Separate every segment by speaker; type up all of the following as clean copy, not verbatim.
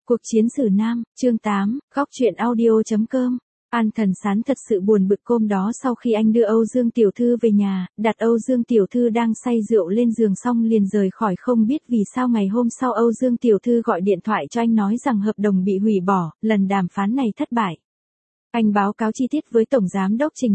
Speaker 1: Cuộc chiến xử nam, chương 8, góc truyện audio.com. An Thần Sán thật sự buồn bực hôm đó sau khi anh đưa Âu Dương Tiểu Thư về nhà, đặt Âu Dương Tiểu Thư đang say rượu lên giường xong liền rời khỏi, không biết vì sao ngày hôm sau Âu Dương Tiểu Thư gọi điện thoại cho anh nói rằng hợp đồng bị hủy bỏ, lần đàm phán này thất bại. Anh báo cáo chi tiết với Tổng Giám đốc Trình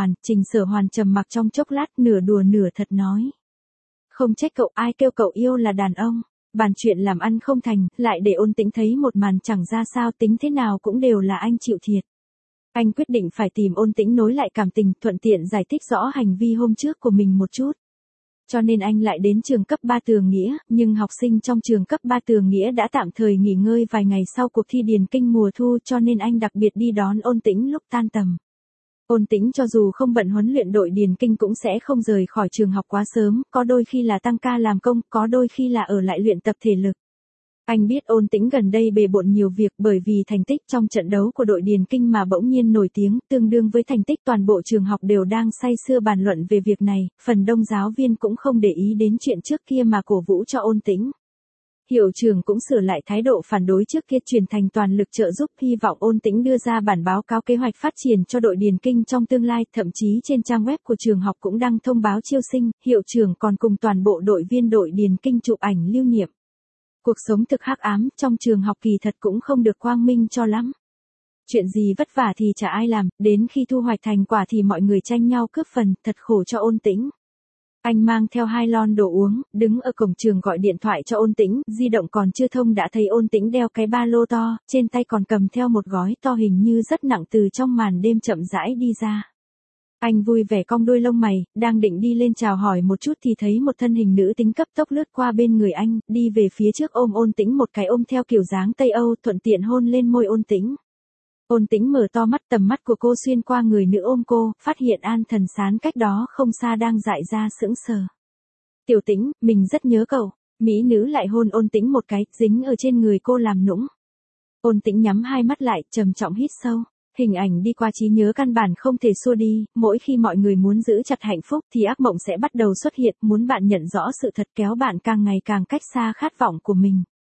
Speaker 1: Sở Hoàn trầm mặc trong chốc lát nửa đùa nửa thật nói. Không trách cậu, ai kêu cậu yêu là đàn ông. Bàn chuyện làm ăn không thành, lại để Ôn Tĩnh thấy một màn chẳng ra sao, tính thế nào cũng đều là anh chịu thiệt. Anh quyết định phải tìm Ôn Tĩnh nối lại cảm tình, thuận tiện giải thích rõ hành vi hôm trước của mình một chút. Cho nên anh lại đến trường cấp 3 Tường Nghĩa, nhưng học sinh trong trường cấp 3 Tường Nghĩa đã tạm thời nghỉ ngơi vài ngày sau cuộc thi điền kinh mùa thu, cho nên anh đặc biệt đi đón Ôn Tĩnh lúc tan tầm. Ôn Tĩnh cho dù không bận huấn luyện đội điền kinh cũng sẽ không rời khỏi trường học quá sớm, có đôi khi là tăng ca làm công, có đôi khi là ở lại luyện tập thể lực. Anh biết Ôn Tĩnh gần đây bề bộn nhiều việc bởi vì thành tích trong trận đấu của đội điền kinh mà bỗng nhiên nổi tiếng, tương đương với thành tích toàn bộ trường học đều đang say sưa bàn luận về việc này, phần đông giáo viên cũng không để ý đến chuyện trước kia mà cổ vũ cho Ôn Tĩnh. Hiệu trưởng cũng sửa lại thái độ phản đối trước kia, chuyển thành toàn lực trợ giúp, hy vọng Ôn Tĩnh đưa ra bản báo cáo kế hoạch phát triển cho đội điền kinh trong tương lai, thậm chí trên trang web của trường học cũng đăng thông báo chiêu sinh, hiệu trưởng còn cùng toàn bộ đội viên đội điền kinh chụp ảnh lưu niệm. Cuộc sống thực hắc ám trong trường học kỳ thật cũng không được quang minh cho lắm. Chuyện gì vất vả thì chả ai làm, đến khi thu hoạch thành quả thì mọi người tranh nhau cướp phần, thật khổ cho Ôn Tĩnh. Anh mang theo 2 lon đồ uống, đứng ở cổng trường gọi điện thoại cho Ôn Tĩnh, di động còn chưa thông đã thấy Ôn Tĩnh đeo cái ba lô to, trên tay còn cầm theo một gói to hình như rất nặng từ trong màn đêm chậm rãi đi ra. Anh vui vẻ cong đuôi lông mày, đang định đi lên chào hỏi một chút thì thấy một thân hình nữ tính cấp tốc lướt qua bên người anh, đi về phía trước ôm Ôn Tĩnh một cái ôm theo kiểu dáng Tây Âu, thuận tiện hôn lên môi Ôn Tĩnh. Ôn Tĩnh mở to mắt, tầm mắt của cô xuyên qua người nữ ôm cô, phát hiện An Thần Sán cách đó không xa đang dại ra sững sờ. Tiểu Tĩnh, mình rất nhớ cậu. Mỹ nữ lại hôn Ôn Tĩnh một cái, dính ở trên người cô làm nũng. Ôn Tĩnh nhắm hai mắt lại, trầm trọng hít sâu. Hình ảnh đi qua trí nhớ căn bản không thể xua đi, mỗi khi mọi người muốn giữ chặt hạnh phúc thì ác mộng sẽ bắt đầu xuất hiện, muốn bạn nhận rõ sự thật kéo bạn càng ngày càng cách xa khát vọng của mình.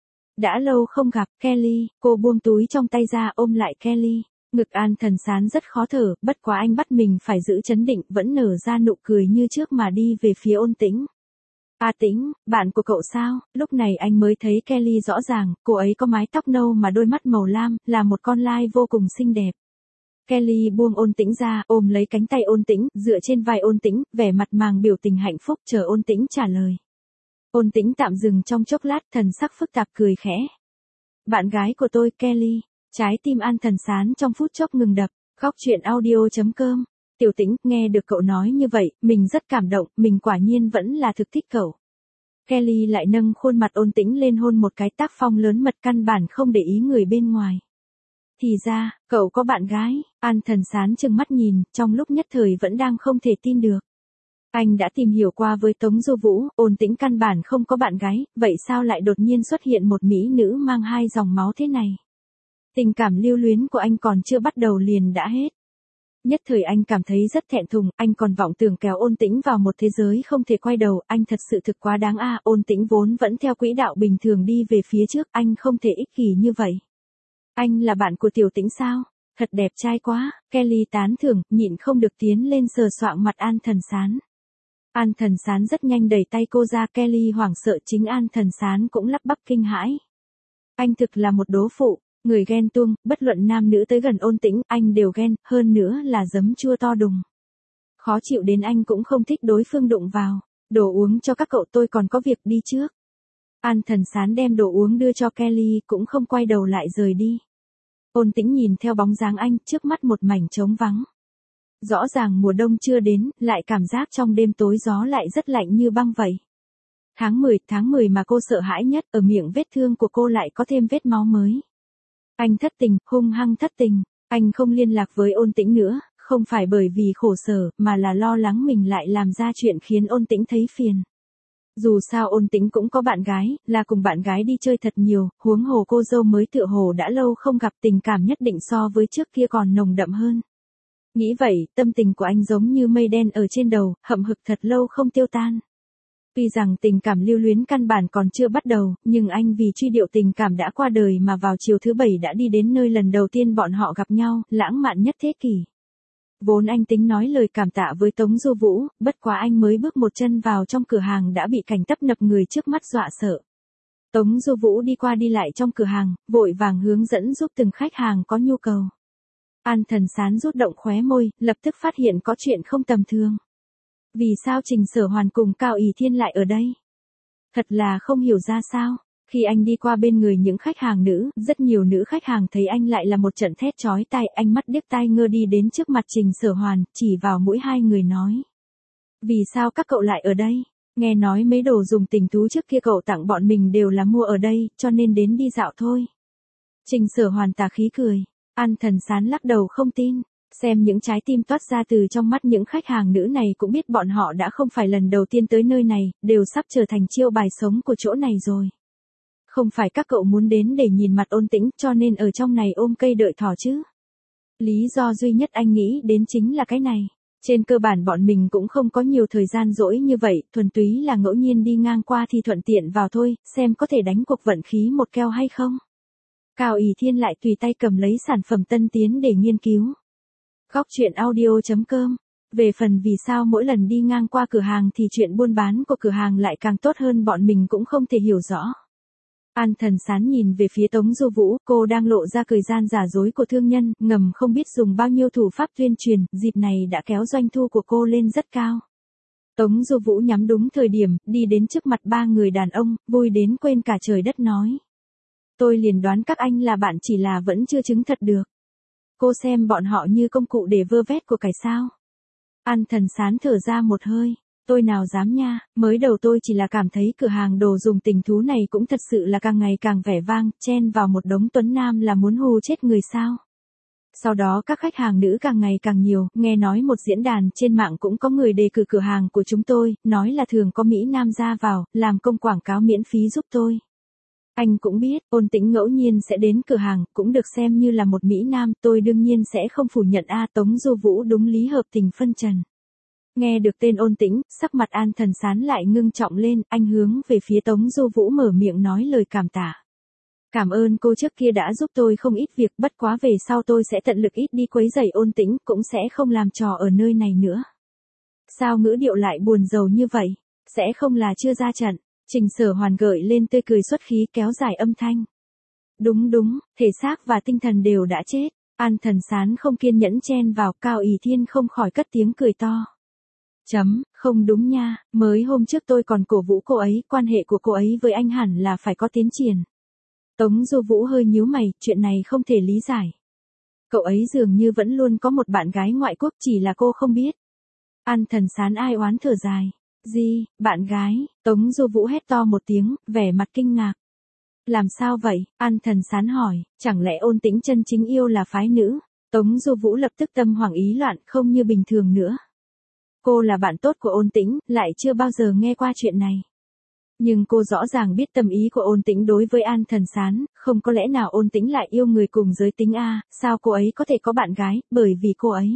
Speaker 1: Đã lâu không gặp, Kelly, cô buông túi trong tay ra ôm lại Kelly. Ngực An Thần Sán rất khó thở, bất quá anh bắt mình phải giữ chấn định, vẫn nở ra nụ cười như trước mà đi về phía Ôn Tĩnh. A Tĩnh, bạn của cậu sao? Lúc này anh mới thấy Kelly rõ ràng, cô ấy có mái tóc nâu mà đôi mắt màu lam, là một con lai vô cùng xinh đẹp. Kelly buông Ôn Tĩnh ra, ôm lấy cánh tay Ôn Tĩnh, dựa trên vai Ôn Tĩnh, vẻ mặt màng biểu tình hạnh phúc chờ Ôn Tĩnh trả lời. Ôn Tĩnh tạm dừng trong chốc lát, thần sắc phức tạp cười khẽ. Bạn gái của tôi, Kelly. Trái tim An Thần Sán trong phút chốc ngừng đập. Góc truyện audio.com. Tiểu Tĩnh, nghe được cậu nói như vậy, mình rất cảm động, mình quả nhiên vẫn là thực thích cậu. Kelly lại nâng khuôn mặt Ôn Tĩnh lên hôn một cái, tác phong lớn mật căn bản không để ý người bên ngoài. Thì ra, cậu có bạn gái. An Thần Sán trừng mắt nhìn, trong lúc nhất thời vẫn đang không thể tin được. Anh đã tìm hiểu qua với Tống Du Vũ, Ôn Tĩnh căn bản không có bạn gái, vậy sao lại đột nhiên xuất hiện một mỹ nữ mang 2 dòng máu thế này? Tình cảm lưu luyến của anh còn chưa bắt đầu liền đã hết. Nhất thời anh cảm thấy rất thẹn thùng, anh còn vọng tưởng kéo Ôn Tĩnh vào một thế giới không thể quay đầu, anh thật sự thực quá đáng a. Ôn Tĩnh vốn vẫn theo quỹ đạo bình thường đi về phía trước, anh không thể ích kỷ như vậy. Anh là bạn của Tiểu Tĩnh sao? Thật đẹp trai quá, Kelly tán thưởng, nhịn không được tiến lên sờ soạng mặt An Thần Sán. An Thần Sán rất nhanh đẩy tay cô ra, Kelly hoảng sợ, chính An Thần Sán cũng lắp bắp kinh hãi. Anh thực là một đố phụ, người ghen tuông, bất luận nam nữ tới gần Ôn Tĩnh, anh đều ghen, hơn nữa là giấm chua to đùng. Khó chịu đến anh cũng không thích đối phương đụng vào. Đồ uống cho các cậu, tôi còn có việc đi trước. An Thần Sán đem đồ uống đưa cho Kelly, cũng không quay đầu lại rời đi. Ôn Tĩnh nhìn theo bóng dáng anh, trước mắt một mảnh trống vắng. Rõ ràng mùa đông chưa đến, lại cảm giác trong đêm tối gió lại rất lạnh như băng vậy. Tháng 10 mà cô sợ hãi nhất, ở miệng vết thương của cô lại có thêm vết máu mới. Anh thất tình, hung hăng thất tình, anh không liên lạc với Ôn Tĩnh nữa, không phải bởi vì khổ sở, mà là lo lắng mình lại làm ra chuyện khiến Ôn Tĩnh thấy phiền. Dù sao Ôn Tĩnh cũng có bạn gái, là cùng bạn gái đi chơi thật nhiều, huống hồ cô dâu mới tựa hồ đã lâu không gặp, tình cảm nhất định so với trước kia còn nồng đậm hơn. Nghĩ vậy, tâm tình của anh giống như mây đen ở trên đầu, hậm hực thật lâu không tiêu tan. Tuy rằng tình cảm lưu luyến căn bản còn chưa bắt đầu, nhưng anh vì truy điệu tình cảm đã qua đời mà vào chiều thứ Bảy đã đi đến nơi lần đầu tiên bọn họ gặp nhau, lãng mạn nhất thế kỷ. Vốn anh tính nói lời cảm tạ với Tống Du Vũ, bất quá anh mới bước một chân vào trong cửa hàng đã bị cảnh tấp nập người trước mắt dọa sợ. Tống Du Vũ đi qua đi lại trong cửa hàng, vội vàng hướng dẫn giúp từng khách hàng có nhu cầu. An Thần Sán rút động khóe môi, lập tức phát hiện có chuyện không tầm thường. Vì sao Trình Sở Hoàn cùng Cao ỷ Thiên lại ở đây? Thật là không hiểu ra sao. Khi anh đi qua bên người những khách hàng nữ, rất nhiều nữ khách hàng thấy anh lại là một trận thét chói tai, anh mắt điếc tai ngơ đi đến trước mặt Trình Sở Hoàn, chỉ vào mũi hai người nói. Vì sao các cậu lại ở đây? Nghe nói mấy đồ dùng tình thú trước kia cậu tặng bọn mình đều là mua ở đây, cho nên đến đi dạo thôi. Trình Sở Hoàn tà khí cười. An Thần Sán lắc đầu không tin. Xem những trái tim toát ra từ trong mắt những khách hàng nữ này cũng biết bọn họ đã không phải lần đầu tiên tới nơi này, đều sắp trở thành chiêu bài sống của chỗ này rồi. Không phải các cậu muốn đến để nhìn mặt Ôn Tĩnh cho nên ở trong này ôm cây đợi thỏ chứ. Lý do duy nhất anh nghĩ đến chính là cái này. Trên cơ bản bọn mình cũng không có nhiều thời gian rỗi như vậy, thuần túy là ngẫu nhiên đi ngang qua thì thuận tiện vào thôi, xem có thể đánh cuộc vận khí một keo hay không. Cao ỷ Thiên lại tùy tay cầm lấy sản phẩm tân tiến để nghiên cứu. Góc truyện audio.com. Về phần vì sao mỗi lần đi ngang qua cửa hàng thì chuyện buôn bán của cửa hàng lại càng tốt hơn bọn mình cũng không thể hiểu rõ. An Thần Sán nhìn về phía Tống Du Vũ, cô đang lộ ra cười gian giả dối của thương nhân, ngầm không biết dùng bao nhiêu thủ pháp tuyên truyền, dịp này đã kéo doanh thu của cô lên rất cao. Tống Du Vũ nhắm đúng thời điểm, đi đến trước mặt ba người đàn ông, vui đến quên cả trời đất nói. Tôi liền đoán các anh là bạn chỉ là vẫn chưa chứng thật được. Cô xem bọn họ như công cụ để vơ vét của cải sao. An Thần Sán thở ra một hơi. Tôi nào dám nha, mới đầu tôi chỉ là cảm thấy cửa hàng đồ dùng tình thú này cũng thật sự là càng ngày càng vẻ vang, chen vào một đống tuấn nam là muốn hù chết người sao. Sau đó các khách hàng nữ càng ngày càng nhiều, nghe nói một diễn đàn trên mạng cũng có người đề cử cửa hàng của chúng tôi, nói là thường có Mỹ Nam ra vào, làm công quảng cáo miễn phí giúp tôi. Anh cũng biết, Ôn Tĩnh ngẫu nhiên sẽ đến cửa hàng, cũng được xem như là một Mỹ Nam, tôi đương nhiên sẽ không phủ nhận Tống Du Vũ đúng lý hợp tình phân trần. Nghe được tên Ôn Tĩnh, sắc mặt An Thần Sán lại ngưng trọng lên, anh hướng về phía Tống Du Vũ mở miệng nói lời cảm tạ. Cảm ơn cô trước kia đã giúp tôi không ít việc, bất quá về sau tôi sẽ tận lực ít đi quấy rầy Ôn Tĩnh, cũng sẽ không làm trò ở nơi này nữa. Sao ngữ điệu lại buồn rầu như vậy? Sẽ không là chưa ra trận. Trình Sở Hoàn gợi lên tươi cười xuất khí kéo dài âm thanh. Đúng, thể xác và tinh thần đều đã chết. An Thần Sán không kiên nhẫn chen vào, Cao ỷ Thiên không khỏi cất tiếng cười to. Không đúng nha, mới hôm trước tôi còn cổ vũ cô ấy, quan hệ của cô ấy với anh hẳn là phải có tiến triển. Tống Du Vũ hơi nhíu mày, chuyện này không thể lý giải. Cậu ấy dường như vẫn luôn có một bạn gái ngoại quốc, chỉ là cô không biết. An Thần Sán ai oán thở dài. Gì, bạn gái? Tống Du Vũ hét to một tiếng, vẻ mặt kinh ngạc. Làm sao vậy? An Thần Sán hỏi, chẳng lẽ Ôn Tĩnh chân chính yêu là phái nữ? Tống Du Vũ lập tức tâm hoảng ý loạn, không như bình thường nữa. Cô là bạn tốt của Ôn Tĩnh, lại chưa bao giờ nghe qua chuyện này. Nhưng cô rõ ràng biết tâm ý của Ôn Tĩnh đối với An Thần Sán, không có lẽ nào Ôn Tĩnh lại yêu người cùng giới tính sao cô ấy có thể có bạn gái, bởi vì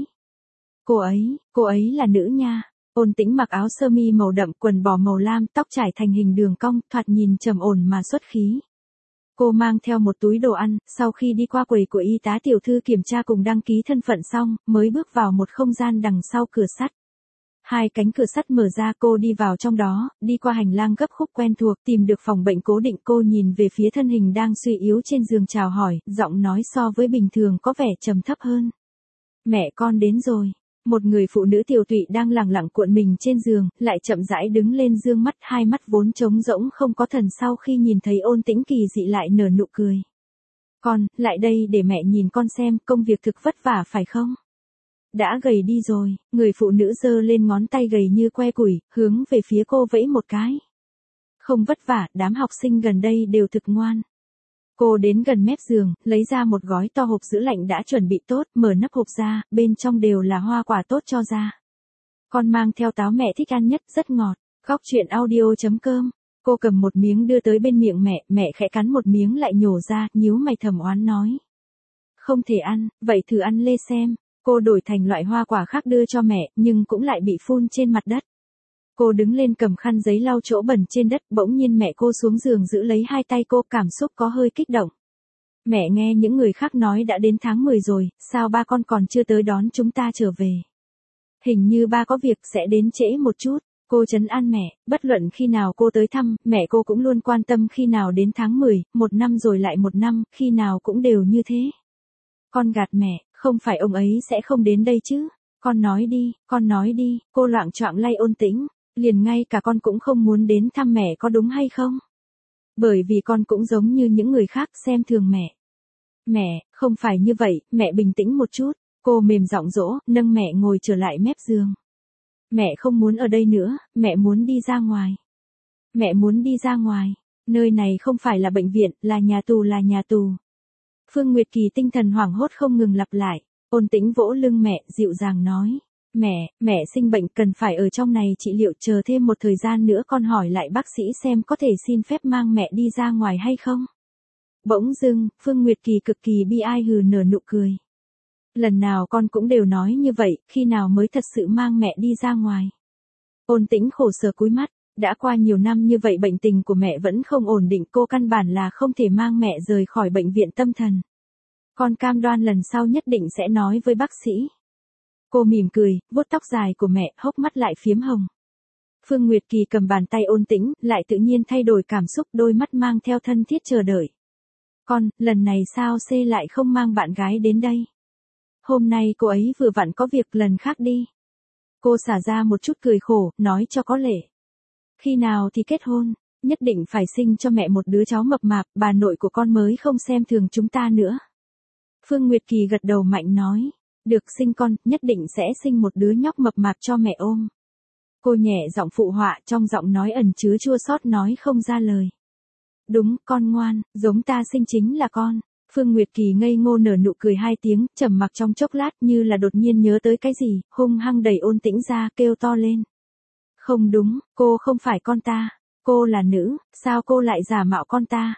Speaker 1: cô ấy là nữ nha. Ôn Tĩnh mặc áo sơ mi màu đậm, quần bò màu lam, tóc trải thành hình đường cong, thoạt nhìn trầm ổn mà xuất khí. Cô mang theo một túi đồ ăn, sau khi đi qua quầy của y tá tiểu thư kiểm tra cùng đăng ký thân phận xong, mới bước vào một không gian đằng sau cửa sắt. Hai cánh cửa sắt mở ra, cô đi vào trong đó, đi qua hành lang gấp khúc quen thuộc, tìm được phòng bệnh cố định, cô nhìn về phía thân hình đang suy yếu trên giường chào hỏi, giọng nói so với bình thường có vẻ trầm thấp hơn. Mẹ con đến rồi. Một người phụ nữ tiều tụy đang lẳng lặng cuộn mình trên giường, lại chậm rãi đứng lên dương mắt, hai mắt vốn trống rỗng không có thần sau khi nhìn thấy Ôn Tĩnh kỳ dị lại nở nụ cười. Con, lại đây để mẹ nhìn con xem, công việc thực vất vả phải không? Đã gầy đi rồi, người phụ nữ giơ lên ngón tay gầy như que củi, hướng về phía cô vẫy một cái. Không vất vả, đám học sinh gần đây đều thực ngoan. Cô đến gần mép giường, lấy ra một gói to hộp giữ lạnh đã chuẩn bị tốt, mở nắp hộp ra, bên trong đều là hoa quả tốt cho da. Con mang theo táo mẹ thích ăn nhất, rất ngọt. Góc truyện audio.com. Cô cầm một miếng đưa tới bên miệng mẹ khẽ cắn một miếng lại nhổ ra, nhíu mày thầm oán nói. Không thể ăn, vậy thử ăn lê xem. Cô đổi thành loại hoa quả khác đưa cho mẹ, nhưng cũng lại bị phun trên mặt đất. Cô đứng lên cầm khăn giấy lau chỗ bẩn trên đất, bỗng nhiên mẹ cô xuống giường giữ lấy hai tay cô, cảm xúc có hơi kích động. Mẹ nghe những người khác nói đã đến tháng 10 rồi, sao ba con còn chưa tới đón chúng ta trở về? Hình như ba có việc sẽ đến trễ một chút. Cô trấn an mẹ, bất luận khi nào cô tới thăm, mẹ cô cũng luôn quan tâm khi nào đến tháng 10, một năm rồi lại một năm, khi nào cũng đều như thế. Con gạt mẹ, không phải ông ấy sẽ không đến đây chứ? Con nói đi, cô loạng choạng lay Ôn Tĩnh, liền ngay cả con cũng không muốn đến thăm mẹ có đúng hay không? Bởi vì con cũng giống như những người khác xem thường mẹ. Mẹ, không phải như vậy, mẹ bình tĩnh một chút, cô mềm giọng dỗ, nâng mẹ ngồi trở lại mép giường. Mẹ không muốn ở đây nữa, mẹ muốn đi ra ngoài. Mẹ muốn đi ra ngoài, nơi này không phải là bệnh viện, là nhà tù. Phương Nguyệt Kỳ tinh thần hoảng hốt không ngừng lặp lại. Ôn Tĩnh vỗ lưng mẹ, dịu dàng nói. Mẹ sinh bệnh cần phải ở trong này trị liệu, chờ thêm một thời gian nữa con hỏi lại bác sĩ xem có thể xin phép mang mẹ đi ra ngoài hay không. Bỗng dưng, Phương Nguyệt Kỳ cực kỳ bi ai hừ nở nụ cười. Lần nào con cũng đều nói như vậy, khi nào mới thật sự mang mẹ đi ra ngoài. Ôn Tĩnh khổ sở cúi mắt, đã qua nhiều năm như vậy bệnh tình của mẹ vẫn không ổn định, cô căn bản là không thể mang mẹ rời khỏi bệnh viện tâm thần. Con cam đoan lần sau nhất định sẽ nói với bác sĩ. Cô mỉm cười, vuốt tóc dài của mẹ, hốc mắt lại phiếm hồng. Phương Nguyệt Kỳ cầm bàn tay Ôn Tĩnh, lại tự nhiên thay đổi cảm xúc, đôi mắt mang theo thân thiết chờ đợi. Con, lần này sao C lại không mang bạn gái đến đây? Hôm nay cô ấy vừa vặn có việc, lần khác đi. Cô xả ra một chút cười khổ, nói cho có lệ. Khi nào thì kết hôn, nhất định phải sinh cho mẹ một đứa cháu mập mạp, bà nội của con mới không xem thường chúng ta nữa. Phương Nguyệt Kỳ gật đầu mạnh nói. Được, sinh con, nhất định sẽ sinh một đứa nhóc mập mạp cho mẹ ôm. Cô nhẹ giọng phụ họa, trong giọng nói ẩn chứa chua xót nói không ra lời. Đúng, con ngoan, giống ta sinh chính là con. Phương Nguyệt Kỳ ngây ngô nở nụ cười hai tiếng, trầm mặc trong chốc lát như là đột nhiên nhớ tới cái gì, hung hăng đẩy Ôn Tĩnh ra, kêu to lên. Không đúng, cô không phải con ta. Cô là nữ, sao cô lại giả mạo con ta?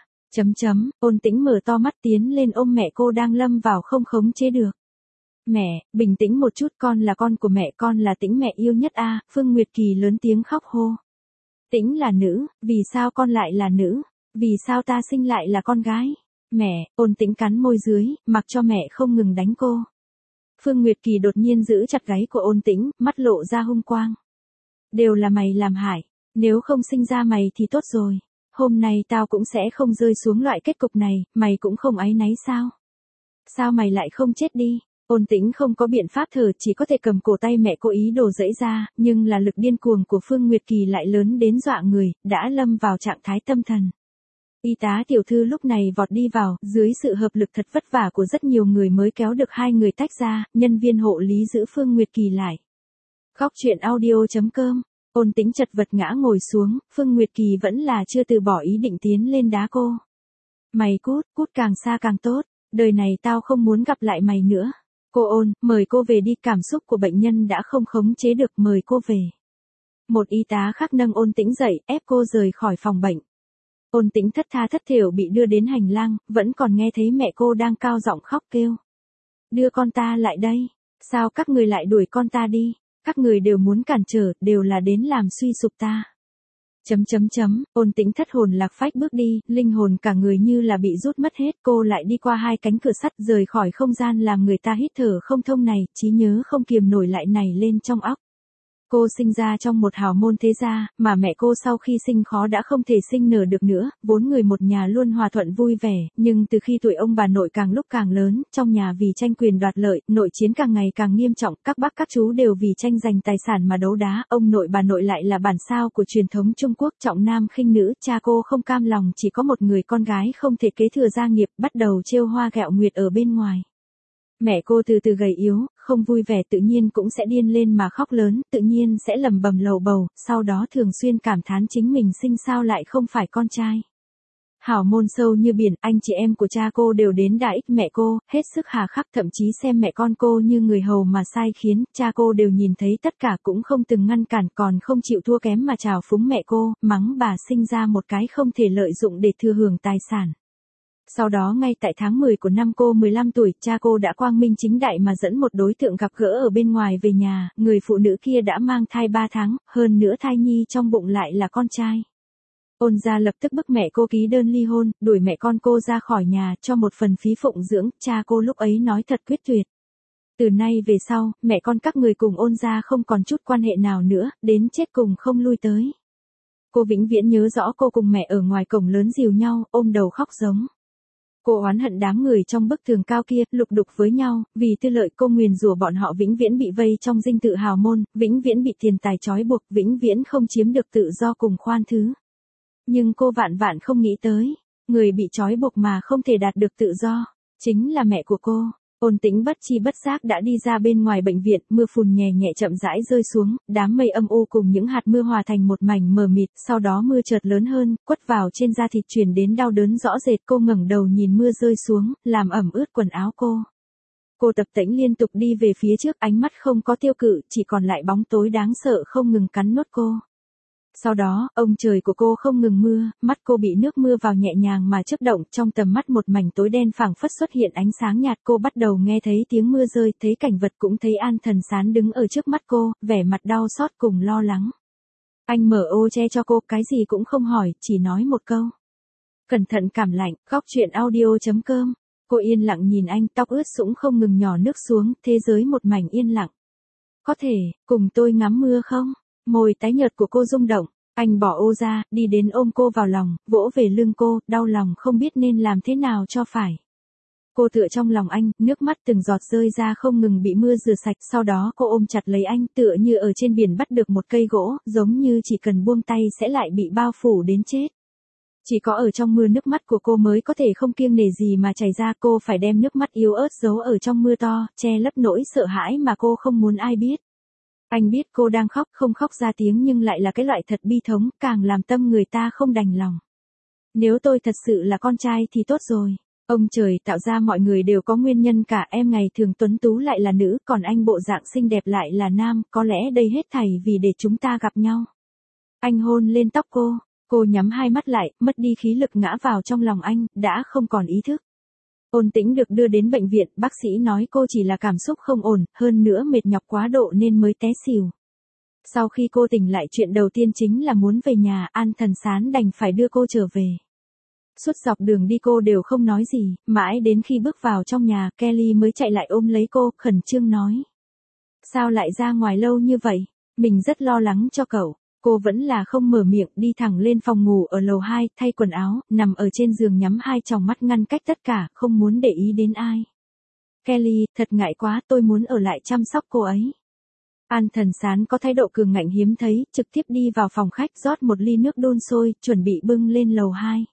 Speaker 1: Ôn Tĩnh mở to mắt tiến lên ôm mẹ cô đang lâm vào không khống chế được. Mẹ, bình tĩnh một chút, con là con của mẹ, con là Tĩnh mẹ yêu nhất a. Phương Nguyệt Kỳ lớn tiếng khóc hô. Tĩnh là nữ, vì sao con lại là nữ? Vì sao ta sinh lại là con gái? Mẹ, Ôn Tĩnh cắn môi dưới, mặc cho mẹ không ngừng đánh cô. Phương Nguyệt Kỳ đột nhiên giữ chặt gáy của Ôn Tĩnh, mắt lộ ra hung quang. Đều là mày làm hại, nếu không sinh ra mày thì tốt rồi. Hôm nay tao cũng sẽ không rơi xuống loại kết cục này, mày cũng không áy náy sao? Sao mày lại không chết đi? Ôn Tĩnh không có biện pháp thở, chỉ có thể cầm cổ tay mẹ cô ý đồ giãy ra, nhưng là lực điên cuồng của Phương Nguyệt Kỳ lại lớn đến dọa người, đã lâm vào trạng thái tâm thần. Y tá tiểu thư lúc này vọt đi vào, dưới sự hợp lực thật vất vả của rất nhiều người mới kéo được hai người tách ra, nhân viên hộ lý giữ Phương Nguyệt Kỳ lại. Góc truyện audio.com. Ôn Tĩnh chật vật ngã ngồi xuống, Phương Nguyệt Kỳ vẫn là chưa từ bỏ ý định tiến lên đá cô. Mày cút càng xa càng tốt, đời này tao không muốn gặp lại mày nữa. Cô Ôn, mời cô về đi, cảm xúc của bệnh nhân đã không khống chế được, mời cô về. Một y tá khác nâng Ôn Tĩnh dậy, ép cô rời khỏi phòng bệnh. Ôn Tĩnh thất tha thất thểu bị đưa đến hành lang, vẫn còn nghe thấy mẹ cô đang cao giọng khóc kêu. Đưa con ta lại đây, sao các người lại đuổi con ta đi, các người đều muốn cản trở, đều là đến làm suy sụp ta. Ôn Tĩnh thất hồn lạc phách bước đi, linh hồn cả người như là bị rút mất hết, cô lại đi qua hai cánh cửa sắt, rời khỏi không gian làm người ta hít thở không thông này, trí nhớ không kiềm nổi lại nảy lên trong óc. Cô sinh ra trong một hào môn thế gia, mà mẹ cô sau khi sinh khó đã không thể sinh nở được nữa, vốn người một nhà luôn hòa thuận vui vẻ, nhưng từ khi tuổi ông bà nội càng lúc càng lớn, trong nhà vì tranh quyền đoạt lợi, nội chiến càng ngày càng nghiêm trọng, các bác các chú đều vì tranh giành tài sản mà đấu đá, ông nội bà nội lại là bản sao của truyền thống Trung Quốc, trọng nam khinh nữ, cha cô không cam lòng chỉ có một người con gái không thể kế thừa gia nghiệp, bắt đầu trêu hoa ghẹo nguyệt ở bên ngoài. Mẹ cô từ từ gầy yếu, không vui vẻ, tự nhiên cũng sẽ điên lên mà khóc lớn, tự nhiên sẽ lẩm bẩm lầu bầu, sau đó thường xuyên cảm thán chính mình sinh sao lại không phải con trai. Hảo môn sâu như biển, anh chị em của cha cô đều đến đả ích mẹ cô, hết sức hà khắc, thậm chí xem mẹ con cô như người hầu mà sai khiến, cha cô đều nhìn thấy tất cả cũng không từng ngăn cản, còn không chịu thua kém mà trào phúng mẹ cô, mắng bà sinh ra một cái không thể lợi dụng để thừa hưởng tài sản. Sau đó ngay tại tháng 10 của năm cô 15 tuổi, cha cô đã quang minh chính đại mà dẫn một đối tượng gặp gỡ ở bên ngoài về nhà, người phụ nữ kia đã mang thai 3 tháng, hơn nữa thai nhi trong bụng lại là con trai. Ôn gia lập tức bức mẹ cô ký đơn ly hôn, đuổi mẹ con cô ra khỏi nhà cho một phần phí phụng dưỡng, cha cô lúc ấy nói thật quyết tuyệt. Từ nay về sau, mẹ con các người cùng Ôn gia không còn chút quan hệ nào nữa, đến chết cùng không lui tới. Cô vĩnh viễn nhớ rõ cô cùng mẹ ở ngoài cổng lớn dìu nhau, ôm đầu khóc giống. Cô oán hận đám người trong bức tường cao kia, lục đục với nhau, vì tư lợi cô nguyền rủa bọn họ vĩnh viễn bị vây trong dinh thự hào môn, vĩnh viễn bị tiền tài trói buộc, vĩnh viễn không chiếm được tự do cùng khoan thứ. Nhưng cô vạn vạn không nghĩ tới, người bị trói buộc mà không thể đạt được tự do, chính là mẹ của cô. Ôn Tĩnh bất chi bất giác đã đi ra bên ngoài bệnh viện, mưa phùn nhẹ nhẹ chậm rãi rơi xuống, đám mây âm u cùng những hạt mưa hòa thành một mảnh mờ mịt, sau đó mưa chợt lớn hơn, quất vào trên da thịt truyền đến đau đớn rõ rệt. Cô ngẩng đầu nhìn mưa rơi xuống, làm ẩm ướt quần áo cô. Cô tập tễnh liên tục đi về phía trước, ánh mắt không có tiêu cự, chỉ còn lại bóng tối đáng sợ không ngừng cắn nuốt cô. Sau đó, ông trời của cô không ngừng mưa, mắt cô bị nước mưa vào nhẹ nhàng mà chớp động, trong tầm mắt một mảnh tối đen phảng phất xuất hiện ánh sáng nhạt. Cô bắt đầu nghe thấy tiếng mưa rơi, thấy cảnh vật, cũng thấy An Thần Sán đứng ở trước mắt cô, vẻ mặt đau xót cùng lo lắng. Anh mở ô che cho cô, cái gì cũng không hỏi, chỉ nói một câu. Cẩn thận cảm lạnh. Góc truyện audio.com. Cô yên lặng nhìn anh, tóc ướt sũng không ngừng nhỏ nước xuống, thế giới một mảnh yên lặng. Có thể, cùng tôi ngắm mưa không? Môi tái nhợt của cô rung động, anh bỏ ô ra, đi đến ôm cô vào lòng, vỗ về lưng cô, đau lòng không biết nên làm thế nào cho phải. Cô tựa trong lòng anh, nước mắt từng giọt rơi ra không ngừng bị mưa rửa sạch, sau đó cô ôm chặt lấy anh, tựa như ở trên biển bắt được một cây gỗ, giống như chỉ cần buông tay sẽ lại bị bao phủ đến chết. Chỉ có ở trong mưa nước mắt của cô mới có thể không kiêng nể gì mà chảy ra, cô phải đem nước mắt yếu ớt giấu ở trong mưa to, che lấp nỗi sợ hãi mà cô không muốn ai biết. Anh biết cô đang khóc, không khóc ra tiếng nhưng lại là cái loại thật bi thống, càng làm tâm người ta không đành lòng. Nếu tôi thật sự là con trai thì tốt rồi. Ông trời tạo ra mọi người đều có nguyên nhân cả, em ngày thường tuấn tú lại là nữ, còn anh bộ dạng xinh đẹp lại là nam, có lẽ đây hết thảy vì để chúng ta gặp nhau. Anh hôn lên tóc cô nhắm hai mắt lại, mất đi khí lực ngã vào trong lòng anh, đã không còn ý thức. Ôn Tĩnh được đưa đến bệnh viện, bác sĩ nói cô chỉ là cảm xúc không ổn, hơn nữa mệt nhọc quá độ nên mới té xỉu. Sau khi cô tỉnh lại, chuyện đầu tiên chính là muốn về nhà, An Thần Sán đành phải đưa cô trở về. Suốt dọc đường đi cô đều không nói gì, mãi đến khi bước vào trong nhà, Kelly mới chạy lại ôm lấy cô, khẩn trương nói. Sao lại ra ngoài lâu như vậy? Mình rất lo lắng cho cậu. Cô vẫn là không mở miệng, đi thẳng lên phòng ngủ ở lầu 2, thay quần áo, nằm ở trên giường nhắm hai tròng mắt ngăn cách tất cả, không muốn để ý đến ai. Kelly, thật ngại quá, tôi muốn ở lại chăm sóc cô ấy. An Thần Sán có thái độ cường ngạnh hiếm thấy, trực tiếp đi vào phòng khách rót một ly nước đun sôi, chuẩn bị bưng lên lầu 2.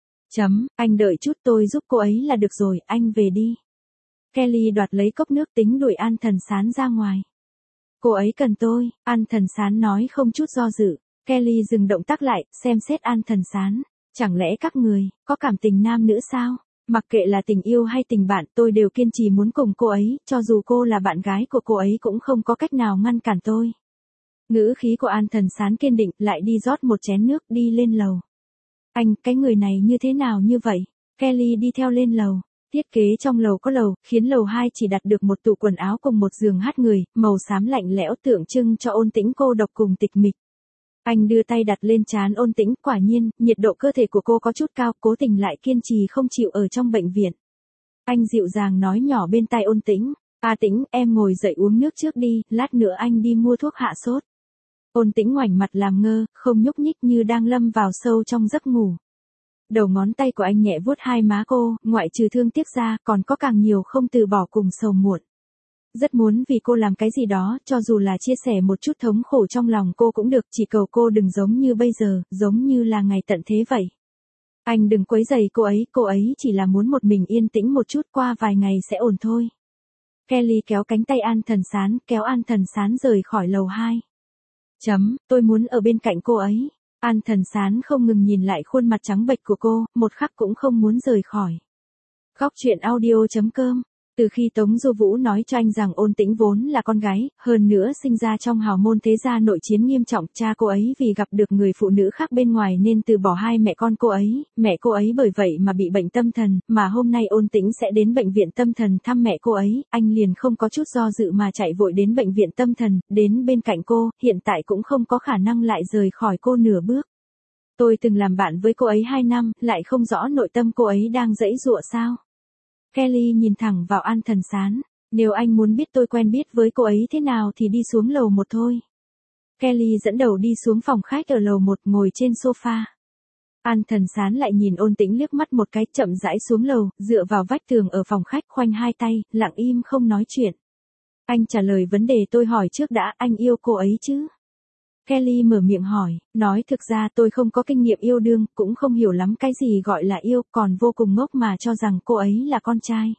Speaker 1: Anh đợi chút, tôi giúp cô ấy là được rồi, anh về đi. Kelly đoạt lấy cốc nước tính đuổi An Thần Sán ra ngoài. Cô ấy cần tôi, An Thần Sán nói không chút do dự. Kelly dừng động tác lại, xem xét An Thần Sán. Chẳng lẽ các người, có cảm tình nam nữ sao? Mặc kệ là tình yêu hay tình bạn, tôi đều kiên trì muốn cùng cô ấy, cho dù cô là bạn gái của cô ấy cũng không có cách nào ngăn cản tôi. Ngữ khí của An Thần Sán kiên định, lại đi rót một chén nước, đi lên lầu. Anh, cái người này như thế nào như vậy? Kelly đi theo lên lầu. Thiết kế trong lầu có lầu, khiến lầu 2 chỉ đặt được một tủ quần áo cùng một giường hát người, màu xám lạnh lẽo tượng trưng cho Ôn Tĩnh cô độc cùng tịch mịch. Anh đưa tay đặt lên trán Ôn Tĩnh, quả nhiên, nhiệt độ cơ thể của cô có chút cao, cố tình lại kiên trì không chịu ở trong bệnh viện. Anh dịu dàng nói nhỏ bên tai Ôn Tĩnh, Tĩnh, em ngồi dậy uống nước trước đi, lát nữa anh đi mua thuốc hạ sốt. Ôn Tĩnh ngoảnh mặt làm ngơ, không nhúc nhích như đang lâm vào sâu trong giấc ngủ. Đầu ngón tay của anh nhẹ vuốt hai má cô, ngoại trừ thương tiếc ra, còn có càng nhiều không từ bỏ cùng sầu muộn. Rất muốn vì cô làm cái gì đó, cho dù là chia sẻ một chút thống khổ trong lòng cô cũng được, chỉ cầu cô đừng giống như bây giờ, giống như là ngày tận thế vậy. Anh đừng quấy rầy cô ấy chỉ là muốn một mình yên tĩnh một chút, qua vài ngày sẽ ổn thôi. Kelly kéo cánh tay An Thần Sán, kéo An Thần Sán rời khỏi lầu 2. Tôi muốn ở bên cạnh cô ấy. An Thần Sán không ngừng nhìn lại khuôn mặt trắng bệch của cô, một khắc cũng không muốn rời khỏi. Góc truyện audio.com Từ khi Tống Du Vũ nói cho anh rằng Ôn Tĩnh vốn là con gái, hơn nữa sinh ra trong hào môn thế gia nội chiến nghiêm trọng, cha cô ấy vì gặp được người phụ nữ khác bên ngoài nên từ bỏ hai mẹ con cô ấy, mẹ cô ấy bởi vậy mà bị bệnh tâm thần, mà hôm nay Ôn Tĩnh sẽ đến bệnh viện tâm thần thăm mẹ cô ấy, anh liền không có chút do dự mà chạy vội đến bệnh viện tâm thần, đến bên cạnh cô, hiện tại cũng không có khả năng lại rời khỏi cô nửa bước. Tôi từng làm bạn với cô ấy 2 năm, lại không rõ nội tâm cô ấy đang giãy giụa sao. Kelly nhìn thẳng vào An Thần Sán. Nếu anh muốn biết tôi quen biết với cô ấy thế nào thì đi xuống lầu 1 thôi. Kelly dẫn đầu đi xuống phòng khách ở lầu 1 ngồi trên sofa. An Thần Sán lại nhìn Ôn Tĩnh liếc mắt một cái chậm rãi xuống lầu, dựa vào vách tường ở phòng khách khoanh hai tay, lặng im không nói chuyện. Anh trả lời vấn đề tôi hỏi trước đã, anh yêu cô ấy chứ? Kelly mở miệng hỏi, nói thực ra tôi không có kinh nghiệm yêu đương, cũng không hiểu lắm cái gì gọi là yêu, còn vô cùng ngốc mà cho rằng cô ấy là con trai.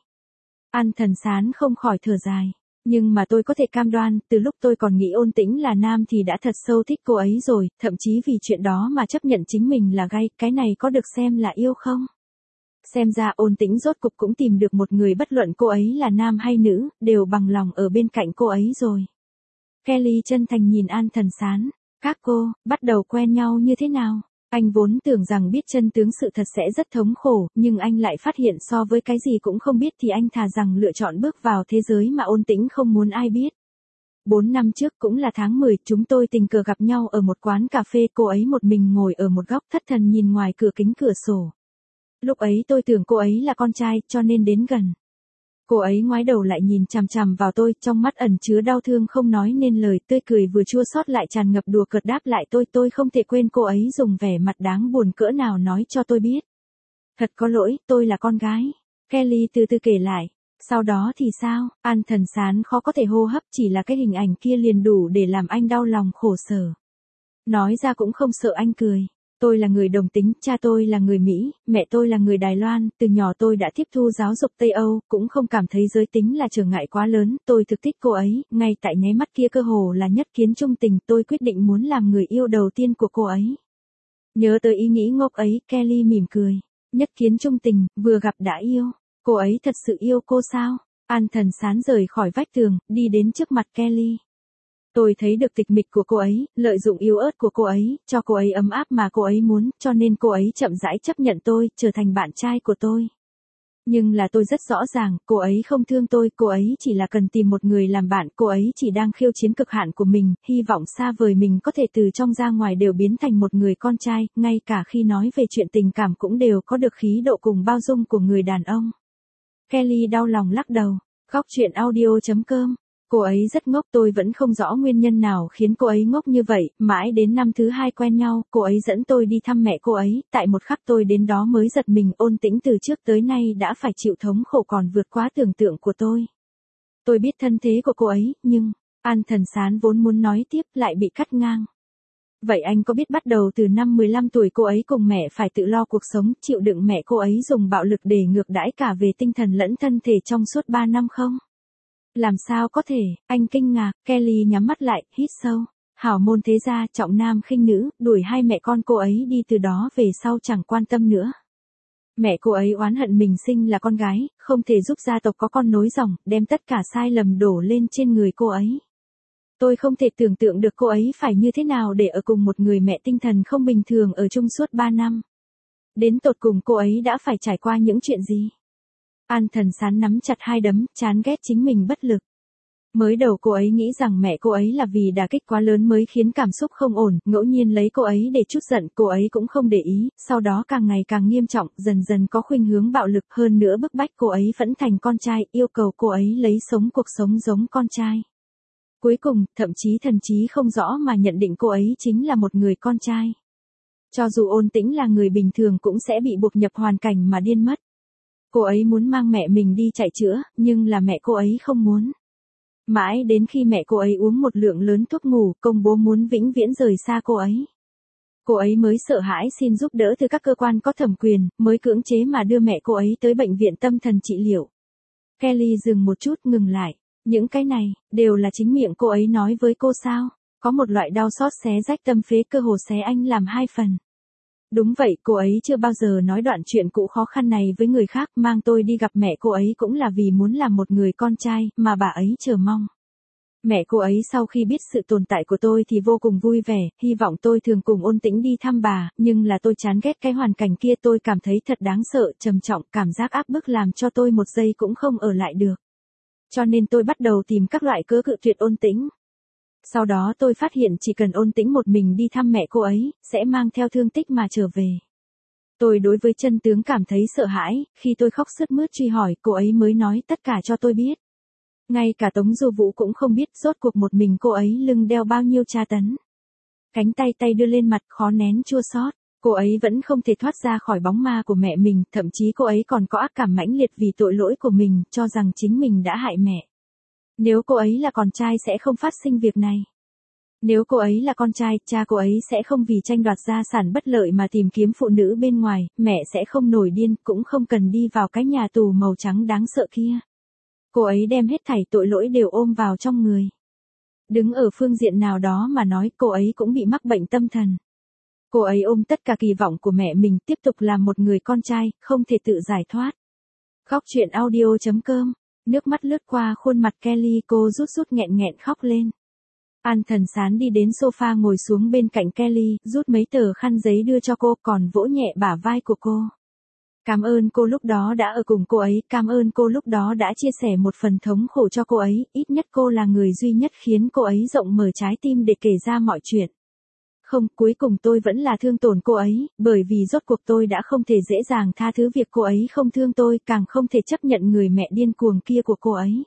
Speaker 1: An Thần Sán không khỏi thở dài. Nhưng mà tôi có thể cam đoan, từ lúc tôi còn nghĩ Ôn Tĩnh là nam thì đã thật sâu thích cô ấy rồi, thậm chí vì chuyện đó mà chấp nhận chính mình là gay, cái này có được xem là yêu không? Xem ra Ôn Tĩnh rốt cục cũng tìm được một người bất luận cô ấy là nam hay nữ, đều bằng lòng ở bên cạnh cô ấy rồi. Kelly chân thành nhìn An Thần Sán. Các cô, bắt đầu quen nhau như thế nào? Anh vốn tưởng rằng biết chân tướng sự thật sẽ rất thống khổ, nhưng anh lại phát hiện so với cái gì cũng không biết thì anh thà rằng lựa chọn bước vào thế giới mà Ôn Tĩnh không muốn ai biết. 4 năm trước cũng là tháng 10, chúng tôi tình cờ gặp nhau ở một quán cà phê, cô ấy một mình ngồi ở một góc thất thần nhìn ngoài cửa kính cửa sổ. Lúc ấy tôi tưởng cô ấy là con trai, cho nên đến gần. Cô ấy ngoái đầu lại nhìn chằm chằm vào tôi, trong mắt ẩn chứa đau thương không nói nên lời, tươi cười vừa chua xót lại tràn ngập đùa cợt đáp lại tôi không thể quên cô ấy dùng vẻ mặt đáng buồn cỡ nào nói cho tôi biết. Thật có lỗi, tôi là con gái. Kelly từ từ kể lại. Sau đó thì sao? An Thần Sán khó có thể hô hấp, chỉ là cái hình ảnh kia liền đủ để làm anh đau lòng khổ sở. Nói ra cũng không sợ anh cười. Tôi là người đồng tính, cha tôi là người Mỹ, mẹ tôi là người Đài Loan, từ nhỏ tôi đã tiếp thu giáo dục Tây Âu, cũng không cảm thấy giới tính là trở ngại quá lớn, tôi thực thích cô ấy, ngay tại nháy mắt kia cơ hồ là nhất kiến chung tình, tôi quyết định muốn làm người yêu đầu tiên của cô ấy. Nhớ tới ý nghĩ ngốc ấy, Kelly mỉm cười. Nhất kiến chung tình, vừa gặp đã yêu, cô ấy thật sự yêu cô sao? An Thần Sán rời khỏi vách tường, đi đến trước mặt Kelly. Tôi thấy được tịch mịch của cô ấy, lợi dụng yếu ớt của cô ấy, cho cô ấy ấm áp mà cô ấy muốn, cho nên cô ấy chậm rãi chấp nhận tôi, trở thành bạn trai của tôi. Nhưng là tôi rất rõ ràng, cô ấy không thương tôi, cô ấy chỉ là cần tìm một người làm bạn, cô ấy chỉ đang khiêu chiến cực hạn của mình, hy vọng xa vời mình có thể từ trong ra ngoài đều biến thành một người con trai, ngay cả khi nói về chuyện tình cảm cũng đều có được khí độ cùng bao dung của người đàn ông. Kelly đau lòng lắc đầu, Góc Chuyện Audio.com. Cô ấy rất ngốc, tôi vẫn không rõ nguyên nhân nào khiến cô ấy ngốc như vậy, mãi đến năm thứ 2 quen nhau, cô ấy dẫn tôi đi thăm mẹ cô ấy, tại một khắc tôi đến đó mới giật mình, Ôn Tĩnh từ trước tới nay đã phải chịu thống khổ còn vượt quá tưởng tượng của tôi. Tôi biết thân thế của cô ấy, nhưng, An Thần Sán vốn muốn nói tiếp lại bị cắt ngang. Vậy anh có biết bắt đầu từ năm 15 tuổi cô ấy cùng mẹ phải tự lo cuộc sống, chịu đựng mẹ cô ấy dùng bạo lực để ngược đãi cả về tinh thần lẫn thân thể trong suốt 3 năm không? Làm sao có thể, anh kinh ngạc, Kelly nhắm mắt lại, hít sâu. Hảo môn thế gia, trọng nam khinh nữ, đuổi hai mẹ con cô ấy đi, từ đó về sau chẳng quan tâm nữa. Mẹ cô ấy oán hận mình sinh là con gái, không thể giúp gia tộc có con nối dòng, đem tất cả sai lầm đổ lên trên người cô ấy. Tôi không thể tưởng tượng được cô ấy phải như thế nào để ở cùng một người mẹ tinh thần không bình thường ở chung suốt 3 năm. Đến tột cùng cô ấy đã phải trải qua những chuyện gì? An Thần Sán nắm chặt hai đấm, chán ghét chính mình bất lực. Mới đầu cô ấy nghĩ rằng mẹ cô ấy là vì đả kích quá lớn mới khiến cảm xúc không ổn, ngẫu nhiên lấy cô ấy để trút giận, cô ấy cũng không để ý, sau đó càng ngày càng nghiêm trọng, dần dần có khuynh hướng bạo lực, hơn nữa bức bách cô ấy vẫn thành con trai, yêu cầu cô ấy lấy sống cuộc sống giống con trai. Cuối cùng, thậm chí thần trí không rõ mà nhận định cô ấy chính là một người con trai. Cho dù Ôn Tĩnh là người bình thường cũng sẽ bị buộc nhập hoàn cảnh mà điên mất. Cô ấy muốn mang mẹ mình đi chạy chữa, nhưng là mẹ cô ấy không muốn. Mãi đến khi mẹ cô ấy uống một lượng lớn thuốc ngủ, công bố muốn vĩnh viễn rời xa cô ấy. Cô ấy mới sợ hãi xin giúp đỡ từ các cơ quan có thẩm quyền, mới cưỡng chế mà đưa mẹ cô ấy tới bệnh viện tâm thần trị liệu. Kelly dừng một chút, ngừng lại. Những cái này, đều là chính miệng cô ấy nói với cô sao? Có một loại đau xót xé rách tâm phế, cơ hồ xé anh làm 2 phần. Đúng vậy, cô ấy chưa bao giờ nói đoạn chuyện cũ khó khăn này với người khác, mang tôi đi gặp mẹ cô ấy cũng là vì muốn làm một người con trai, mà bà ấy chờ mong. Mẹ cô ấy sau khi biết sự tồn tại của tôi thì vô cùng vui vẻ, hy vọng tôi thường cùng Ôn Tĩnh đi thăm bà, nhưng là tôi chán ghét cái hoàn cảnh kia, tôi cảm thấy thật đáng sợ, trầm trọng, cảm giác áp bức làm cho tôi một giây cũng không ở lại được. Cho nên tôi bắt đầu tìm các loại cớ cự tuyệt Ôn Tĩnh. Sau đó tôi phát hiện chỉ cần Ôn Tĩnh một mình đi thăm mẹ cô ấy, sẽ mang theo thương tích mà trở về. Tôi đối với chân tướng cảm thấy sợ hãi, khi tôi khóc sướt mướt truy hỏi, cô ấy mới nói tất cả cho tôi biết. Ngay cả Tống Du Vũ cũng không biết rốt cuộc một mình cô ấy lưng đeo bao nhiêu tra tấn. Cánh tay đưa lên mặt khó nén chua xót. Cô ấy vẫn không thể thoát ra khỏi bóng ma của mẹ mình, thậm chí cô ấy còn có ác cảm mãnh liệt vì tội lỗi của mình, cho rằng chính mình đã hại mẹ. Nếu cô ấy là con trai sẽ không phát sinh việc này. Nếu cô ấy là con trai, cha cô ấy sẽ không vì tranh đoạt gia sản bất lợi mà tìm kiếm phụ nữ bên ngoài, mẹ sẽ không nổi điên, cũng không cần đi vào cái nhà tù màu trắng đáng sợ kia. Cô ấy đem hết thảy tội lỗi đều ôm vào trong người. Đứng ở phương diện nào đó mà nói, cô ấy cũng bị mắc bệnh tâm thần. Cô ấy ôm tất cả kỳ vọng của mẹ mình, tiếp tục làm một người con trai, không thể tự giải thoát. Khóc chuyện audio.com. Nước mắt lướt qua khuôn mặt Kelly, cô rút nghẹn khóc lên. An Thần Sán đi đến sofa ngồi xuống bên cạnh Kelly, rút mấy tờ khăn giấy đưa cho cô, còn vỗ nhẹ bả vai của cô. Cảm ơn cô lúc đó đã ở cùng cô ấy, cảm ơn cô lúc đó đã chia sẻ một phần thống khổ cho cô ấy, ít nhất cô là người duy nhất khiến cô ấy rộng mở trái tim để kể ra mọi chuyện. Không, cuối cùng tôi vẫn là thương tổn cô ấy, bởi vì rốt cuộc tôi đã không thể dễ dàng tha thứ việc cô ấy không thương tôi, càng không thể chấp nhận người mẹ điên cuồng kia của cô ấy.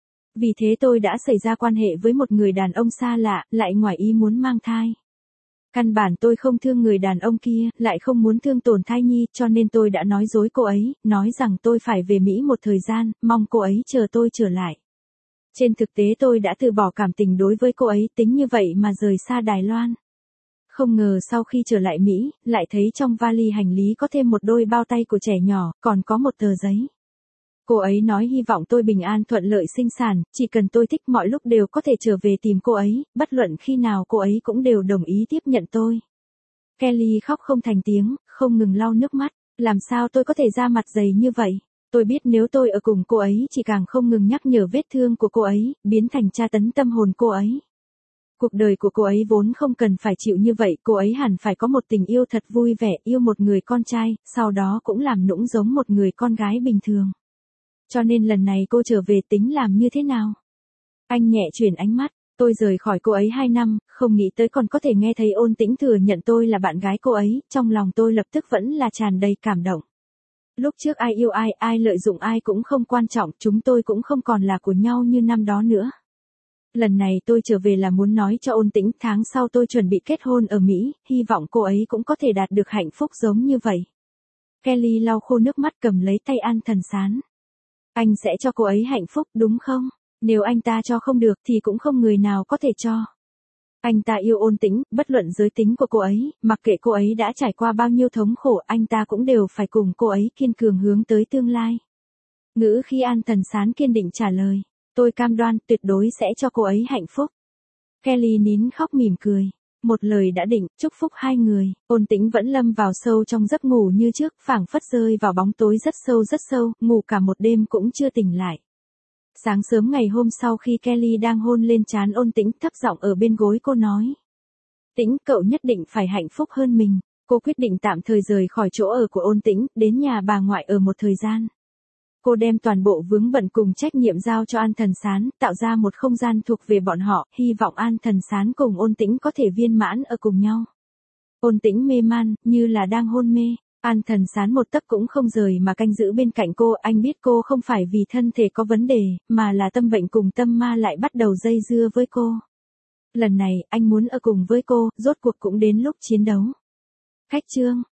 Speaker 1: Vì thế tôi đã xảy ra quan hệ với một người đàn ông xa lạ, lại ngoài ý muốn mang thai. Căn bản tôi không thương người đàn ông kia, lại không muốn thương tổn thai nhi, cho nên tôi đã nói dối cô ấy, nói rằng tôi phải về Mỹ một thời gian, mong cô ấy chờ tôi trở lại. Trên thực tế tôi đã từ bỏ cảm tình đối với cô ấy, tính như vậy mà rời xa Đài Loan. Không ngờ sau khi trở lại Mỹ, lại thấy trong vali hành lý có thêm một đôi bao tay của trẻ nhỏ, còn có một tờ giấy. Cô ấy nói hy vọng tôi bình an thuận lợi sinh sản, chỉ cần tôi thích mọi lúc đều có thể trở về tìm cô ấy, bất luận khi nào cô ấy cũng đều đồng ý tiếp nhận tôi. Kelly khóc không thành tiếng, không ngừng lau nước mắt, làm sao tôi có thể ra mặt dày như vậy? Tôi biết nếu tôi ở cùng cô ấy chỉ càng không ngừng nhắc nhở vết thương của cô ấy, biến thành tra tấn tâm hồn cô ấy. Cuộc đời của cô ấy vốn không cần phải chịu như vậy, cô ấy hẳn phải có một tình yêu thật vui vẻ, yêu một người con trai, sau đó cũng làm nũng giống một người con gái bình thường. Cho nên lần này cô trở về tính làm như thế nào? Anh nhẹ chuyển ánh mắt, tôi rời khỏi cô ấy 2 năm, không nghĩ tới còn có thể nghe thấy Ôn Tĩnh thừa nhận tôi là bạn gái cô ấy, trong lòng tôi lập tức vẫn là tràn đầy cảm động. Lúc trước ai yêu ai, ai lợi dụng ai cũng không quan trọng, chúng tôi cũng không còn là của nhau như năm đó nữa. Lần này tôi trở về là muốn nói cho Ôn Tĩnh, tháng sau tôi chuẩn bị kết hôn ở Mỹ, hy vọng cô ấy cũng có thể đạt được hạnh phúc giống như vậy. Kelly lau khô nước mắt cầm lấy tay An Thần Sán. Anh sẽ cho cô ấy hạnh phúc đúng không? Nếu anh ta cho không được thì cũng không người nào có thể cho. Anh ta yêu Ôn Tĩnh, bất luận giới tính của cô ấy, mặc kệ cô ấy đã trải qua bao nhiêu thống khổ, anh ta cũng đều phải cùng cô ấy kiên cường hướng tới tương lai. Ngữ khi An Thần Sán kiên định trả lời. Tôi cam đoan tuyệt đối sẽ cho cô ấy hạnh phúc. Kelly nín khóc mỉm cười. Một lời đã định, chúc phúc hai người. Ôn Tĩnh vẫn lâm vào sâu trong giấc ngủ như trước, phảng phất rơi vào bóng tối rất sâu, ngủ cả một đêm cũng chưa tỉnh lại. Sáng sớm ngày hôm sau khi Kelly đang hôn lên trán Ôn Tĩnh, thấp giọng ở bên gối cô nói. Tĩnh, cậu nhất định phải hạnh phúc hơn mình. Cô quyết định tạm thời rời khỏi chỗ ở của Ôn Tĩnh, đến nhà bà ngoại ở một thời gian. Cô đem toàn bộ vướng bận cùng trách nhiệm giao cho An Thần Sán, tạo ra một không gian thuộc về bọn họ, hy vọng An Thần Sán cùng Ôn Tĩnh có thể viên mãn ở cùng nhau. Ôn Tĩnh mê man, như là đang hôn mê. An Thần Sán một tấc cũng không rời mà canh giữ bên cạnh cô, anh biết cô không phải vì thân thể có vấn đề, mà là tâm bệnh cùng tâm ma lại bắt đầu dây dưa với cô. Lần này, anh muốn ở cùng với cô, rốt cuộc cũng đến lúc chiến đấu. Khách chương.